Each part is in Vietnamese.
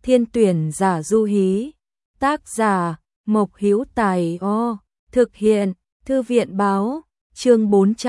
Thiên tuyển giả du hí. Tác giả Mộc Hữu Tài. Thực hiện Thư viện báo. Chương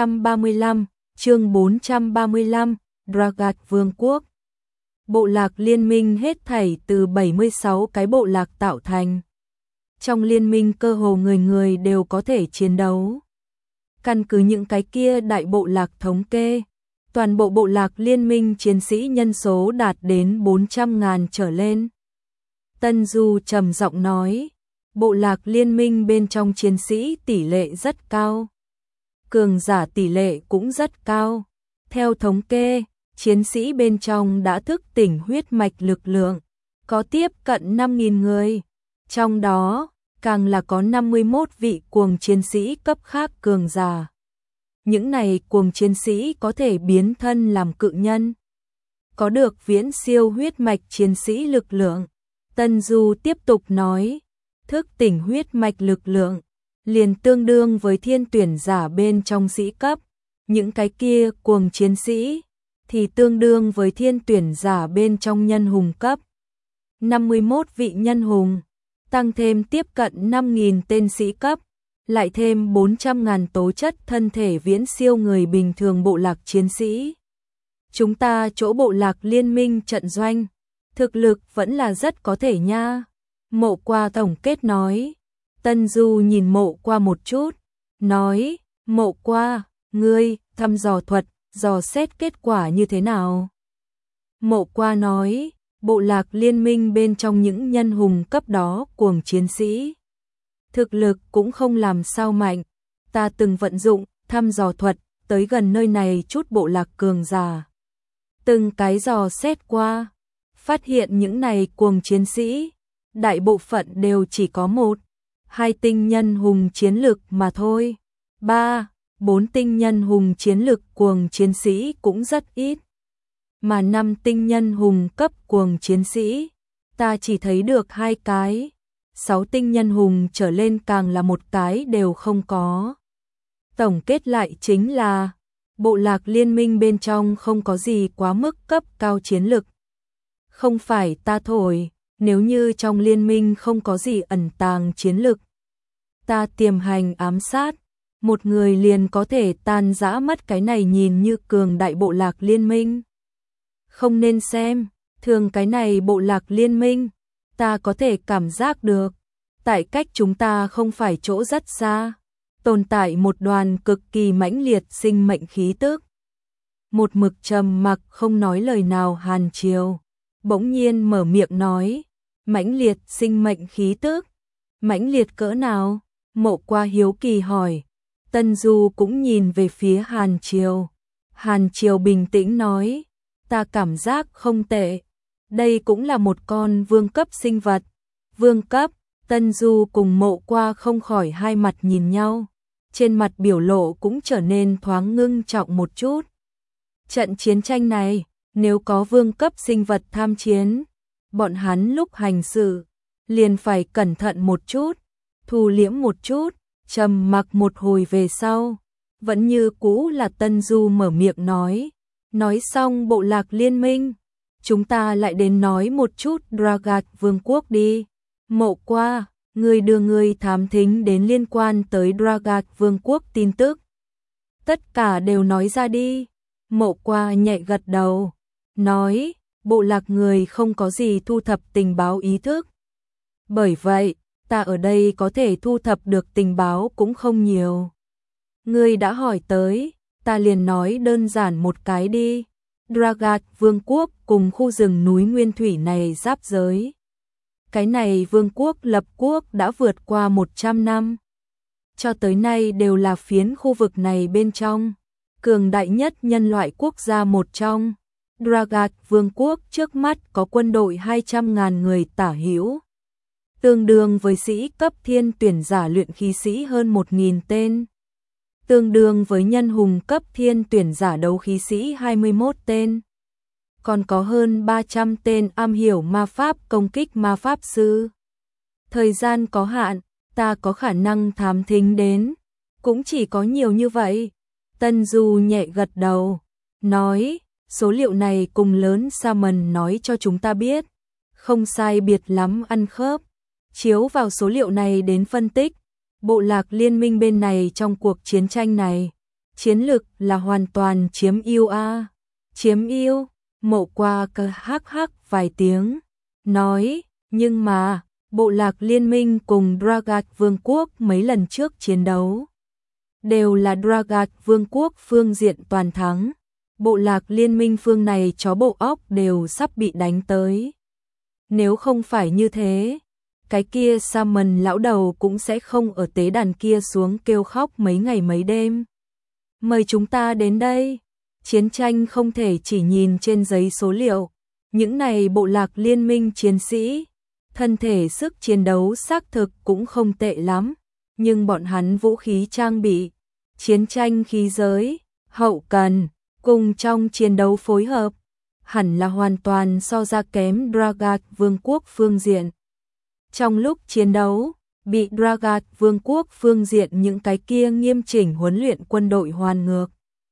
435. Dragat Vương quốc. Bộ lạc liên minh hết thảy từ 76 cái bộ lạc tạo thành. Trong liên minh cơ hồ người người đều có thể chiến đấu. Căn cứ những cái kia đại bộ lạc thống kê, toàn bộ bộ lạc liên minh chiến sĩ nhân số đạt đến 400.000 trở lên. Tân Du trầm giọng nói, bộ lạc liên minh bên trong chiến sĩ tỷ lệ rất cao. Cường giả tỷ lệ cũng rất cao. Theo thống kê, chiến sĩ bên trong đã thức tỉnh huyết mạch lực lượng, có tiếp cận 5.000 người. Trong đó, càng là có 51 vị cuồng chiến sĩ cấp khác cường giả. Những này cuồng chiến sĩ có thể biến thân làm cự nhân, có được viễn siêu huyết mạch chiến sĩ lực lượng. Tân Du tiếp tục nói, thức tỉnh huyết mạch lực lượng, liền tương đương với thiên tuyển giả bên trong sĩ cấp. Những cái kia cuồng chiến sĩ thì tương đương với thiên tuyển giả bên trong nhân hùng cấp. 51 vị nhân hùng, tăng thêm tiếp cận 5.000 tên sĩ cấp, lại thêm 400.000 tố chất thân thể viễn siêu người bình thường bộ lạc chiến sĩ. Chúng ta chỗ bộ lạc liên minh trận doanh, thực lực vẫn là rất có thể nha. Mộ Qua tổng kết nói. Tân Du nhìn Mộ Qua một chút, nói, Mộ Qua, ngươi, thăm dò thuật, dò xét kết quả như thế nào? Mộ Qua nói, bộ lạc liên minh bên trong những nhân hùng cấp đó cuồng chiến sĩ. Thực lực cũng không làm sao mạnh, ta từng vận dụng, thăm dò thuật, tới gần nơi này chút bộ lạc cường giả. Từng cái dò xét qua, phát hiện những này cuồng chiến sĩ, đại bộ phận đều chỉ có 1-2 tinh nhân hùng chiến lực mà thôi. 3-4 tinh nhân hùng chiến lực cuồng chiến sĩ cũng rất ít. Mà 5 tinh nhân hùng cấp cuồng chiến sĩ, ta chỉ thấy được 2 cái. 6 tinh nhân hùng trở lên càng là một cái đều không có. Tổng kết lại chính là, bộ lạc liên minh bên trong không có gì quá mức cấp cao chiến lực. Không phải ta thổi, nếu như trong liên minh không có gì ẩn tàng chiến lực, ta tiềm hành ám sát, một người liền có thể tan rã mất cái này nhìn như cường đại bộ lạc liên minh. Không nên xem thường cái này bộ lạc liên minh, ta có thể cảm giác được, tại cách chúng ta không phải chỗ rất xa, tồn tại một đoàn cực kỳ mãnh liệt sinh mệnh khí tức. Một mực trầm mặc không nói lời nào Hàn Triều, bỗng nhiên mở miệng nói, mãnh liệt sinh mệnh khí tức, mãnh liệt cỡ nào? Mộ Qua hiếu kỳ hỏi. Tân Du cũng nhìn về phía Hàn Triều. Hàn Triều bình tĩnh nói, ta cảm giác không tệ, đây cũng là một con vương cấp sinh vật. Vương cấp. Tân Du cùng Mộ Qua không khỏi hai mặt nhìn nhau, trên mặt biểu lộ cũng trở nên thoáng ngưng trọng một chút. Trận chiến tranh này, nếu có vương cấp sinh vật tham chiến, bọn hắn lúc hành sự liền phải cẩn thận một chút, thu liễm một chút. Trầm mặc một hồi về sau, vẫn như cũ là Tân Du mở miệng nói xong bộ lạc liên minh, chúng ta lại đến nói một chút Dragat vương quốc đi. Mộ Qua, người đưa người thám thính đến liên quan tới Dragat vương quốc tin tức, tất cả đều nói ra đi. Mộ Qua nhẹ gật đầu, nói, bộ lạc người không có gì thu thập tình báo ý thức. Bởi vậy, ta ở đây có thể thu thập được tình báo cũng không nhiều. Ngươi đã hỏi tới, ta liền nói đơn giản một cái đi. Dragat vương quốc cùng khu rừng núi nguyên thủy này giáp giới. Cái này vương quốc lập quốc đã vượt qua 100 năm. Cho tới nay đều là phiến khu vực này bên trong cường đại nhất nhân loại quốc gia một trong. Dragat vương quốc trước mắt có quân đội 200.000 người tả hữu, tương đương với sĩ cấp thiên tuyển giả luyện khí sĩ hơn 1.000 tên, tương đương với nhân hùng cấp thiên tuyển giả đấu khí sĩ 21 tên. Còn có hơn 300 tên am hiểu ma pháp công kích ma pháp sư. Thời gian có hạn, ta có khả năng thám thính đến, cũng chỉ có nhiều như vậy. Tân Du nhẹ gật đầu, nói, số liệu này cùng lớn Salmon nói cho chúng ta biết, không sai biệt lắm ăn khớp. Chiếu vào số liệu này đến phân tích, bộ lạc liên minh bên này trong cuộc chiến tranh này, chiến lực là hoàn toàn chiếm ưu a. Chiếm ưu, Mộ Qua cơ hắc hắc vài tiếng, nói, nhưng mà, bộ lạc liên minh cùng Dragat Vương quốc mấy lần trước chiến đấu đều là Dragat Vương quốc phương diện toàn thắng. Bộ lạc liên minh phương này chó bộ óc đều sắp bị đánh tới. Nếu không phải như thế, cái kia Salmon lão đầu cũng sẽ không ở tế đàn kia xuống kêu khóc mấy ngày mấy đêm. Mời chúng ta đến đây. Chiến tranh không thể chỉ nhìn trên giấy số liệu. Những này bộ lạc liên minh chiến sĩ, thân thể sức chiến đấu xác thực cũng không tệ lắm, nhưng bọn hắn vũ khí trang bị, chiến tranh khí giới, hậu cần, cùng trong chiến đấu phối hợp, hẳn là hoàn toàn so ra kém Dragat Vương quốc phương diện. Trong lúc chiến đấu, bị Dragat Vương quốc phương diện những cái kia nghiêm chỉnh huấn luyện quân đội hoàn ngược.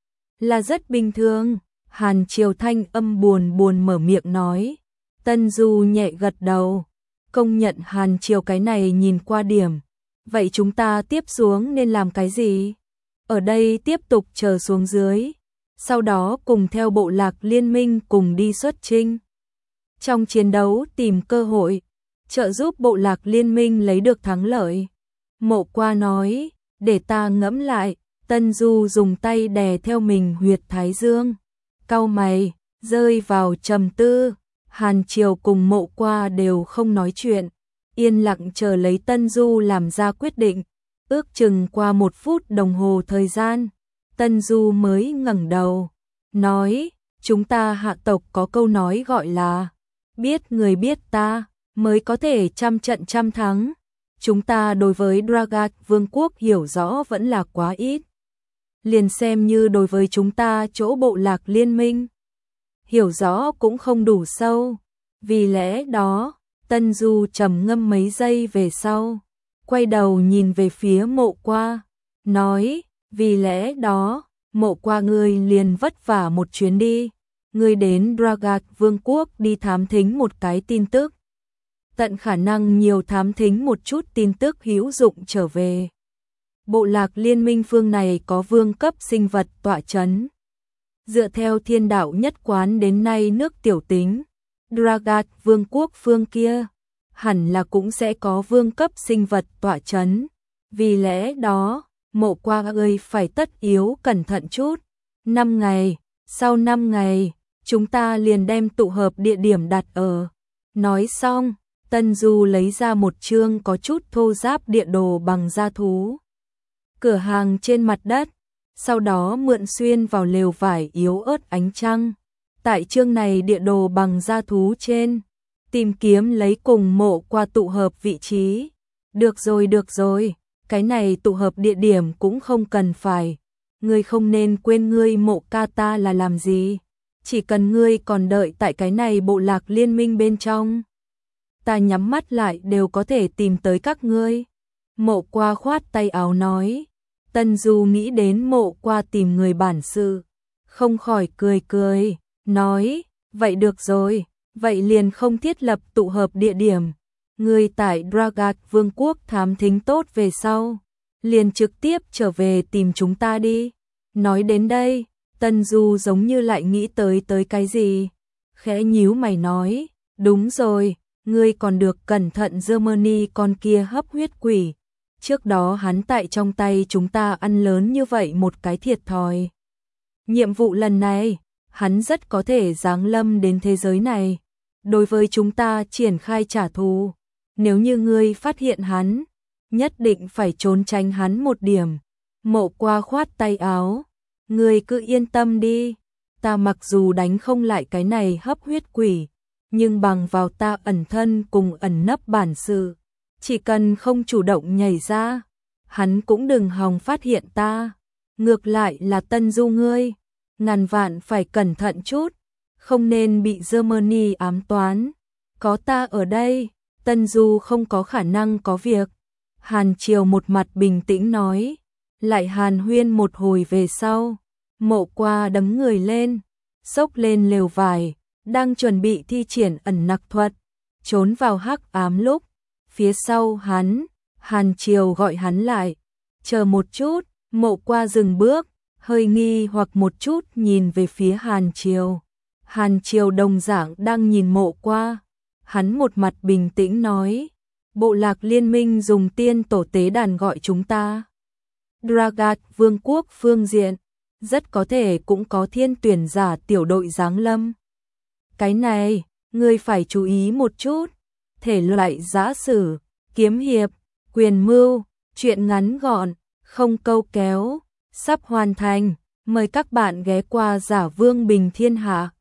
Là rất bình thường, Hàn Triều thanh âm buồn buồn mở miệng nói. Tân Du nhẹ gật đầu, công nhận Hàn Triều cái này nhìn qua điểm. Vậy chúng ta tiếp xuống nên làm cái gì? Ở đây tiếp tục chờ xuống dưới, sau đó cùng theo bộ lạc liên minh cùng đi xuất chinh. Trong chiến đấu tìm cơ hội, trợ giúp bộ lạc liên minh lấy được thắng lợi. Mộ Qua nói, để ta ngẫm lại. Tân Du dùng tay đè theo mình huyệt thái dương, cau mày, rơi vào trầm tư. Hàn Triều cùng Mộ Qua đều không nói chuyện, yên lặng chờ lấy Tân Du làm ra quyết định. Ước chừng qua 1 phút đồng hồ thời gian, Tân Du mới ngẩng đầu, nói, chúng ta hạ tộc có câu nói gọi là, biết người biết ta, mới có thể trăm trận trăm thắng. Chúng ta đối với Dragat Vương quốc hiểu rõ vẫn là quá ít. Liền xem như đối với chúng ta chỗ bộ lạc liên minh, hiểu rõ cũng không đủ sâu. Vì lẽ đó, Tân Du trầm ngâm mấy giây về sau, quay đầu nhìn về phía Mộ Qua, nói, vì lẽ đó, Mộ Qua ngươi liền vất vả một chuyến đi, ngươi đến Dragat Vương quốc đi thám thính một cái tin tức. Tận khả năng nhiều thám thính một chút tin tức hữu dụng trở về. Bộ lạc liên minh phương này có vương cấp sinh vật tọa chấn. Dựa theo thiên đạo nhất quán đến nay nước tiểu tính, Dragat Vương quốc phương kia, hẳn là cũng sẽ có vương cấp sinh vật tọa chấn. Vì lẽ đó, Mộ Qua ơi phải tất yếu cẩn thận chút. 5 ngày, sau 5 ngày, chúng ta liền đem tụ hợp địa điểm đặt ở. Nói xong, Tân Du lấy ra một chương có chút thô ráp địa đồ bằng da thú. Cửa hàng trên mặt đất, sau đó mượn xuyên vào lều vải yếu ớt ánh trăng. Tại chương này địa đồ bằng da thú trên, tìm kiếm lấy cùng Mộ Qua tụ hợp vị trí. Được rồi, cái này tụ hợp địa điểm cũng không cần phải. Ngươi không nên quên ngươi Mộ ca ta là làm gì. Chỉ cần ngươi còn đợi tại cái này bộ lạc liên minh bên trong, ta nhắm mắt lại đều có thể tìm tới các ngươi. Mộ Qua khoát tay áo nói. Tân Du nghĩ đến Mộ Qua tìm người bản sự, không khỏi cười, nói, vậy được rồi, vậy liền không thiết lập tụ hợp địa điểm. Người tại Dragat Vương quốc thám thính tốt về sau, liền trực tiếp trở về tìm chúng ta đi. Nói đến đây, Tân Du giống như lại nghĩ tới cái gì. Khẽ nhíu mày nói, đúng rồi, ngươi còn được cẩn thận Germany con kia hấp huyết quỷ. Trước đó hắn tại trong tay chúng ta ăn lớn như vậy một cái thiệt thòi. Nhiệm vụ lần này, hắn rất có thể giáng lâm đến thế giới này, đối với chúng ta triển khai trả thù. Nếu như ngươi phát hiện hắn, nhất định phải trốn tránh hắn một điểm. Mộ Qua khoát tay áo, ngươi cứ yên tâm đi, ta mặc dù đánh không lại cái này hấp huyết quỷ, nhưng bằng vào ta ẩn thân cùng ẩn nấp bản sự, chỉ cần không chủ động nhảy ra, hắn cũng đừng hòng phát hiện ta. Ngược lại là Tân Du ngươi, ngàn vạn phải cẩn thận chút, không nên bị Germany ám toán. Có ta ở đây, Tân Du không có khả năng có việc. Hàn Triều một mặt bình tĩnh nói, lại hàn huyên một hồi về sau. Mộ Qua đấm người lên, xốc lên lều vải, đang chuẩn bị thi triển ẩn nặc thuật. trốn vào hắc ám lúc, phía sau hắn, Hàn Triều gọi hắn lại, chờ một chút, Mộ Qua dừng bước, hơi nghi hoặc một chút nhìn về phía Hàn Triều. Hàn Triều đồng dạng đang nhìn Mộ Qua, hắn một mặt bình tĩnh nói, bộ lạc liên minh dùng tiên tổ tế đàn gọi chúng ta. Dragat vương quốc phương diện, rất có thể cũng có thiên tuyển giả tiểu đội giáng lâm. Cái này, ngươi phải chú ý một chút, thể loại giã sử, kiếm hiệp, quyền mưu, truyện ngắn gọn, không câu kéo, sắp hoàn thành, mời các bạn ghé qua Giả Vương Bình Thiên Hạ.